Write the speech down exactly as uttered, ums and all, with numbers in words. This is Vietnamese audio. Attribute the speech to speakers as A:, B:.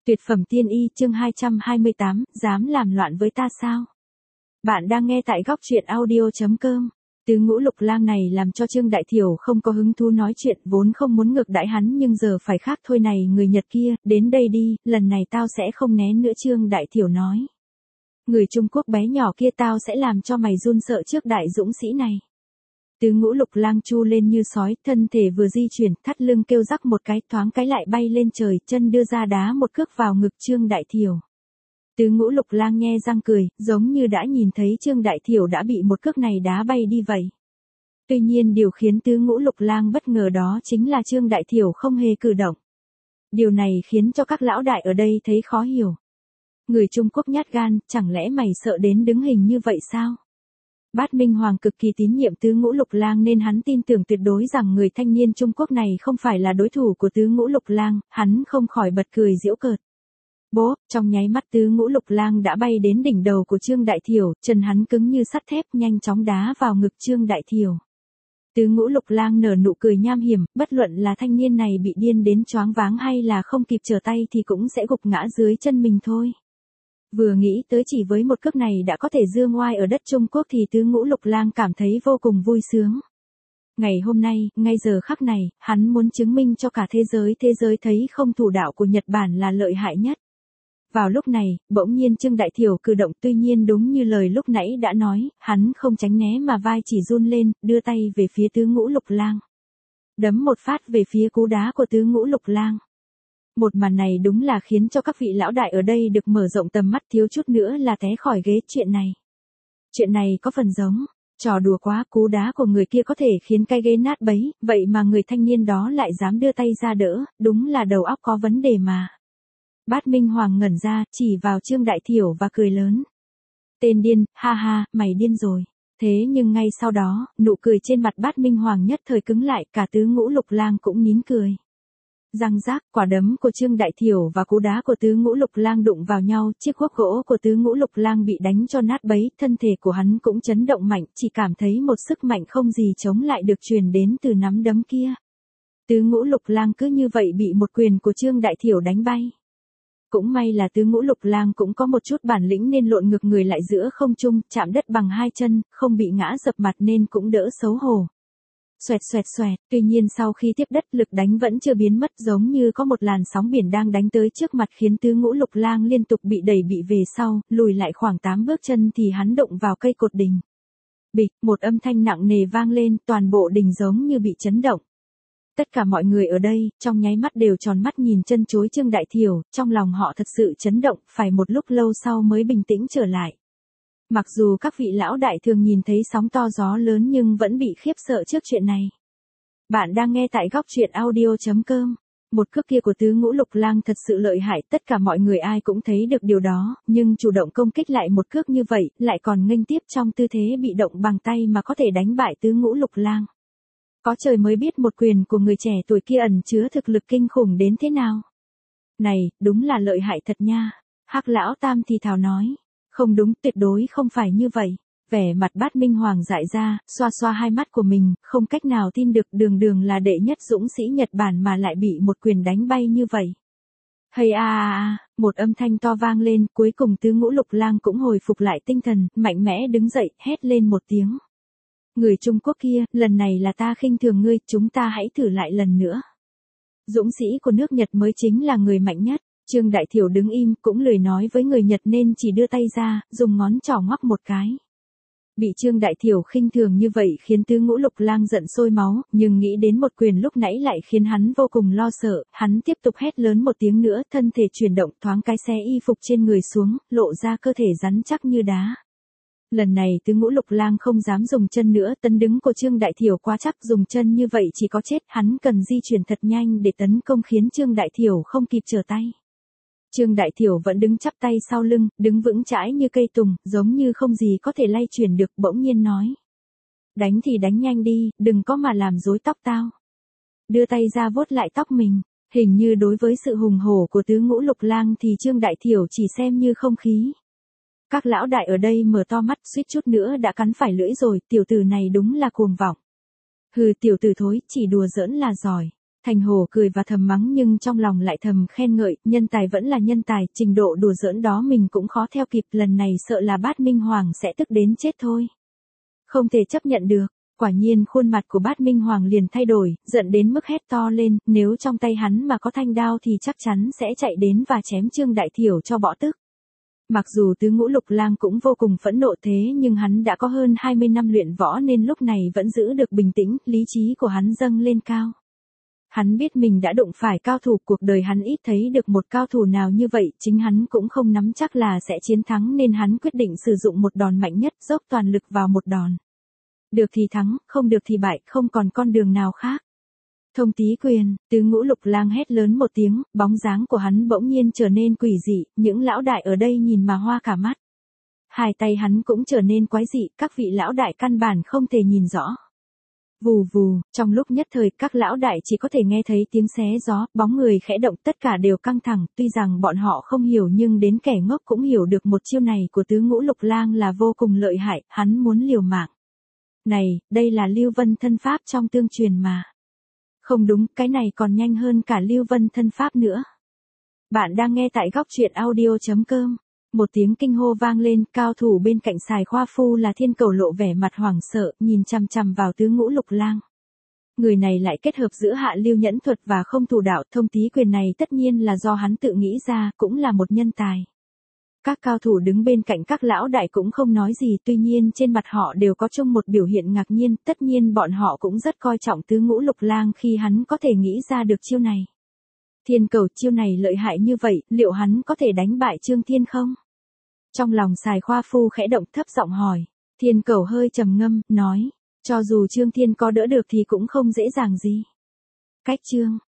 A: Tuyệt phẩm tiên y chương hai trăm hai mươi tám, dám làm loạn với ta sao? Bạn đang nghe tại góc truyện audio.com. Tứ ngũ lục lang này làm cho Trương Đại Thiểu không có hứng thú nói chuyện, vốn không muốn ngược đãi hắn nhưng giờ phải khác thôi này người Nhật kia, đến đây đi, lần này tao sẽ không né nữa Trương Đại Thiểu nói. Người Trung Quốc bé nhỏ kia tao sẽ làm cho mày run sợ trước đại dũng sĩ này. Tứ ngũ lục lang chu lên như sói, thân thể vừa di chuyển, thắt lưng kêu rắc một cái, thoáng cái lại bay lên trời, chân đưa ra đá một cước vào ngực Trương Đại Thiểu. Tứ ngũ lục lang nhe răng cười, giống như đã nhìn thấy Trương Đại Thiểu đã bị một cước này đá bay đi vậy. Tuy nhiên điều khiến tứ ngũ lục lang bất ngờ đó chính là Trương Đại Thiểu không hề cử động. Điều này khiến cho các lão đại ở đây thấy khó hiểu. Người Trung Quốc nhát gan, chẳng lẽ mày sợ đến đứng hình như vậy sao? Bát Minh Hoàng cực kỳ tín nhiệm tứ ngũ lục lang nên hắn tin tưởng tuyệt đối rằng người thanh niên Trung Quốc này không phải là đối thủ của tứ ngũ lục lang, hắn không khỏi bật cười giễu cợt. Bố, trong nháy mắt tứ ngũ lục lang đã bay đến đỉnh đầu của Trương Đại Thiểu, chân hắn cứng như sắt thép nhanh chóng đá vào ngực Trương Đại Thiểu. Tứ ngũ lục lang nở nụ cười nham hiểm, bất luận là thanh niên này bị điên đến choáng váng hay là không kịp trở tay thì cũng sẽ gục ngã dưới chân mình thôi. Vừa nghĩ tới chỉ với một cước này đã có thể dương oai ở đất Trung Quốc thì tứ ngũ lục lang cảm thấy vô cùng vui sướng. Ngày hôm nay, ngay giờ khắc này, hắn muốn chứng minh cho cả thế giới thế giới thấy không thủ đạo của Nhật Bản là lợi hại nhất. Vào lúc này, bỗng nhiên Trương Đại Thiểu cử động, tuy nhiên đúng như lời lúc nãy đã nói, hắn không tránh né mà vai chỉ run lên, đưa tay về phía tứ ngũ lục lang. Đấm một phát về phía cú đá của tứ ngũ lục lang. Một màn này đúng là khiến cho các vị lão đại ở đây được mở rộng tầm mắt, thiếu chút nữa là té khỏi ghế. Chuyện này. Chuyện này có phần giống. Trò đùa quá, cú đá của người kia có thể khiến cái ghế nát bấy, vậy mà người thanh niên đó lại dám đưa tay ra đỡ, đúng là đầu óc có vấn đề mà. Bát Minh Hoàng ngẩn ra, chỉ vào Trương Đại Thiểu và cười lớn. Tên điên, ha ha, mày điên rồi. Thế nhưng ngay sau đó, nụ cười trên mặt Bát Minh Hoàng nhất thời cứng lại, cả tứ ngũ lục lang cũng nín cười. Răng rác, quả đấm của Trương Đại Thiểu và cú đá của tứ ngũ lục lang đụng vào nhau, chiếc guốc gỗ của tứ ngũ lục lang bị đánh cho nát bấy, thân thể của hắn cũng chấn động mạnh, chỉ cảm thấy một sức mạnh không gì chống lại được truyền đến từ nắm đấm kia. Tứ ngũ lục lang cứ như vậy bị một quyền của Trương Đại Thiểu đánh bay. Cũng may là tứ ngũ lục lang cũng có một chút bản lĩnh nên lộn ngược người lại giữa không trung, chạm đất bằng hai chân, không bị ngã dập mặt nên cũng đỡ xấu hổ. Xoẹt xoẹt xoẹt, tuy nhiên sau khi tiếp đất lực đánh vẫn chưa biến mất, giống như có một làn sóng biển đang đánh tới trước mặt khiến tứ ngũ lục lang liên tục bị đẩy bị về sau, lùi lại khoảng tám bước chân thì hắn đụng vào cây cột đình. Bịch, một âm thanh nặng nề vang lên, toàn bộ đình giống như bị chấn động. Tất cả mọi người ở đây, trong nháy mắt đều tròn mắt nhìn chân chối Trương Đại Thiểu, trong lòng họ thật sự chấn động, phải một lúc lâu sau mới bình tĩnh trở lại. Mặc dù các vị lão đại thường nhìn thấy sóng to gió lớn nhưng vẫn bị khiếp sợ trước chuyện này. Bạn đang nghe tại góc truyện audio.com. Một cước kia của tứ ngũ lục lang thật sự lợi hại, tất cả mọi người ai cũng thấy được điều đó, nhưng chủ động công kích lại một cước như vậy, lại còn nghênh tiếp trong tư thế bị động bằng tay mà có thể đánh bại tứ ngũ lục lang. Có trời mới biết một quyền của người trẻ tuổi kia ẩn chứa thực lực kinh khủng đến thế nào. Này, đúng là lợi hại thật nha. Hắc lão tam thì thào nói. Không đúng, tuyệt đối không phải như vậy. Vẻ mặt Bát Minh Hoàng dại ra, xoa xoa hai mắt của mình, không cách nào tin được đường đường là đệ nhất dũng sĩ Nhật Bản mà lại bị một quyền đánh bay như vậy. Hay a a a, một âm thanh to vang lên, cuối cùng tứ ngũ lục lang cũng hồi phục lại tinh thần, mạnh mẽ đứng dậy, hét lên một tiếng. Người Trung Quốc kia, lần này là ta khinh thường ngươi, chúng ta hãy thử lại lần nữa. Dũng sĩ của nước Nhật mới chính là người mạnh nhất. Trương Đại Thiểu đứng im, cũng lười nói với người Nhật nên chỉ đưa tay ra, dùng ngón trỏ ngoắc một cái. Bị Trương Đại Thiểu khinh thường như vậy khiến tứ ngũ lục lang giận sôi máu, nhưng nghĩ đến một quyền lúc nãy lại khiến hắn vô cùng lo sợ, hắn tiếp tục hét lớn một tiếng nữa, thân thể chuyển động thoáng cái xé y phục trên người xuống, lộ ra cơ thể rắn chắc như đá. Lần này tứ ngũ lục lang không dám dùng chân nữa, tấn đứng của Trương Đại Thiểu quá chắc, dùng chân như vậy chỉ có chết, hắn cần di chuyển thật nhanh để tấn công khiến Trương Đại Thiểu không kịp trở tay. Trương Đại Thiểu vẫn đứng chắp tay sau lưng, đứng vững chãi như cây tùng, giống như không gì có thể lay chuyển được, bỗng nhiên nói. Đánh thì đánh nhanh đi, đừng có mà làm rối tóc tao. Đưa tay ra vuốt lại tóc mình, hình như đối với sự hùng hổ của tứ ngũ lục lang thì Trương Đại Thiểu chỉ xem như không khí. Các lão đại ở đây mở to mắt, suýt chút nữa đã cắn phải lưỡi rồi, tiểu tử này đúng là cuồng vọng. Hừ, tiểu tử thối, chỉ đùa giỡn là giỏi. Thành Hổ cười và thầm mắng nhưng trong lòng lại thầm khen ngợi, nhân tài vẫn là nhân tài, trình độ đùa giỡn đó mình cũng khó theo kịp, lần này sợ là Bát Minh Hoàng sẽ tức đến chết thôi. Không thể chấp nhận được, quả nhiên khuôn mặt của Bát Minh Hoàng liền thay đổi, giận đến mức hét to lên, nếu trong tay hắn mà có thanh đao thì chắc chắn sẽ chạy đến và chém Trương Đại Thiểu cho bỏ tức. Mặc dù Tứ Ngũ Lục Lang cũng vô cùng phẫn nộ thế nhưng hắn đã có hơn hai mươi năm luyện võ nên lúc này vẫn giữ được bình tĩnh, lý trí của hắn dâng lên cao. Hắn biết mình đã đụng phải cao thủ, cuộc đời hắn ít thấy được một cao thủ nào như vậy, chính hắn cũng không nắm chắc là sẽ chiến thắng nên hắn quyết định sử dụng một đòn mạnh nhất, dốc toàn lực vào một đòn. Được thì thắng, không được thì bại, không còn con đường nào khác. Thông Tý Quyền, Tứ Ngũ Lục Lang hét lớn một tiếng, bóng dáng của hắn bỗng nhiên trở nên quỷ dị, những lão đại ở đây nhìn mà hoa cả mắt. Hai tay hắn cũng trở nên quái dị, các vị lão đại căn bản không thể nhìn rõ. Vù vù, trong lúc nhất thời các lão đại chỉ có thể nghe thấy tiếng xé gió, bóng người khẽ động, tất cả đều căng thẳng, tuy rằng bọn họ không hiểu nhưng đến kẻ ngốc cũng hiểu được một chiêu này của Tứ Ngũ Lục Lang là vô cùng lợi hại, hắn muốn liều mạng. Này, đây là Lưu Vân thân pháp trong tương truyền mà. Không đúng, cái này còn nhanh hơn cả Lưu Vân thân pháp nữa. Bạn đang nghe tại góc truyện audio chấm com. Một tiếng kinh hô vang lên, cao thủ bên cạnh Sài Khoa Phu là Thiên Cầu lộ vẻ mặt hoảng sợ, nhìn chằm chằm vào Tứ Ngũ Lục Lang. Người này lại kết hợp giữa hạ lưu nhẫn thuật và không thủ đạo, Thông Tý Quyền này tất nhiên là do hắn tự nghĩ ra, cũng là một nhân tài. Các cao thủ đứng bên cạnh các lão đại cũng không nói gì, tuy nhiên trên mặt họ đều có chung một biểu hiện ngạc nhiên, tất nhiên bọn họ cũng rất coi trọng Tứ Ngũ Lục Lang khi hắn có thể nghĩ ra được chiêu này. Thiên Cầu, chiêu này lợi hại như vậy, liệu hắn có thể đánh bại Trương Thiên không? Trong lòng Sài Khoa Phu khẽ động, thấp giọng hỏi. Thiên Cầu hơi trầm ngâm, nói, cho dù Trương Thiên có đỡ được thì cũng không dễ dàng gì. Cách Trương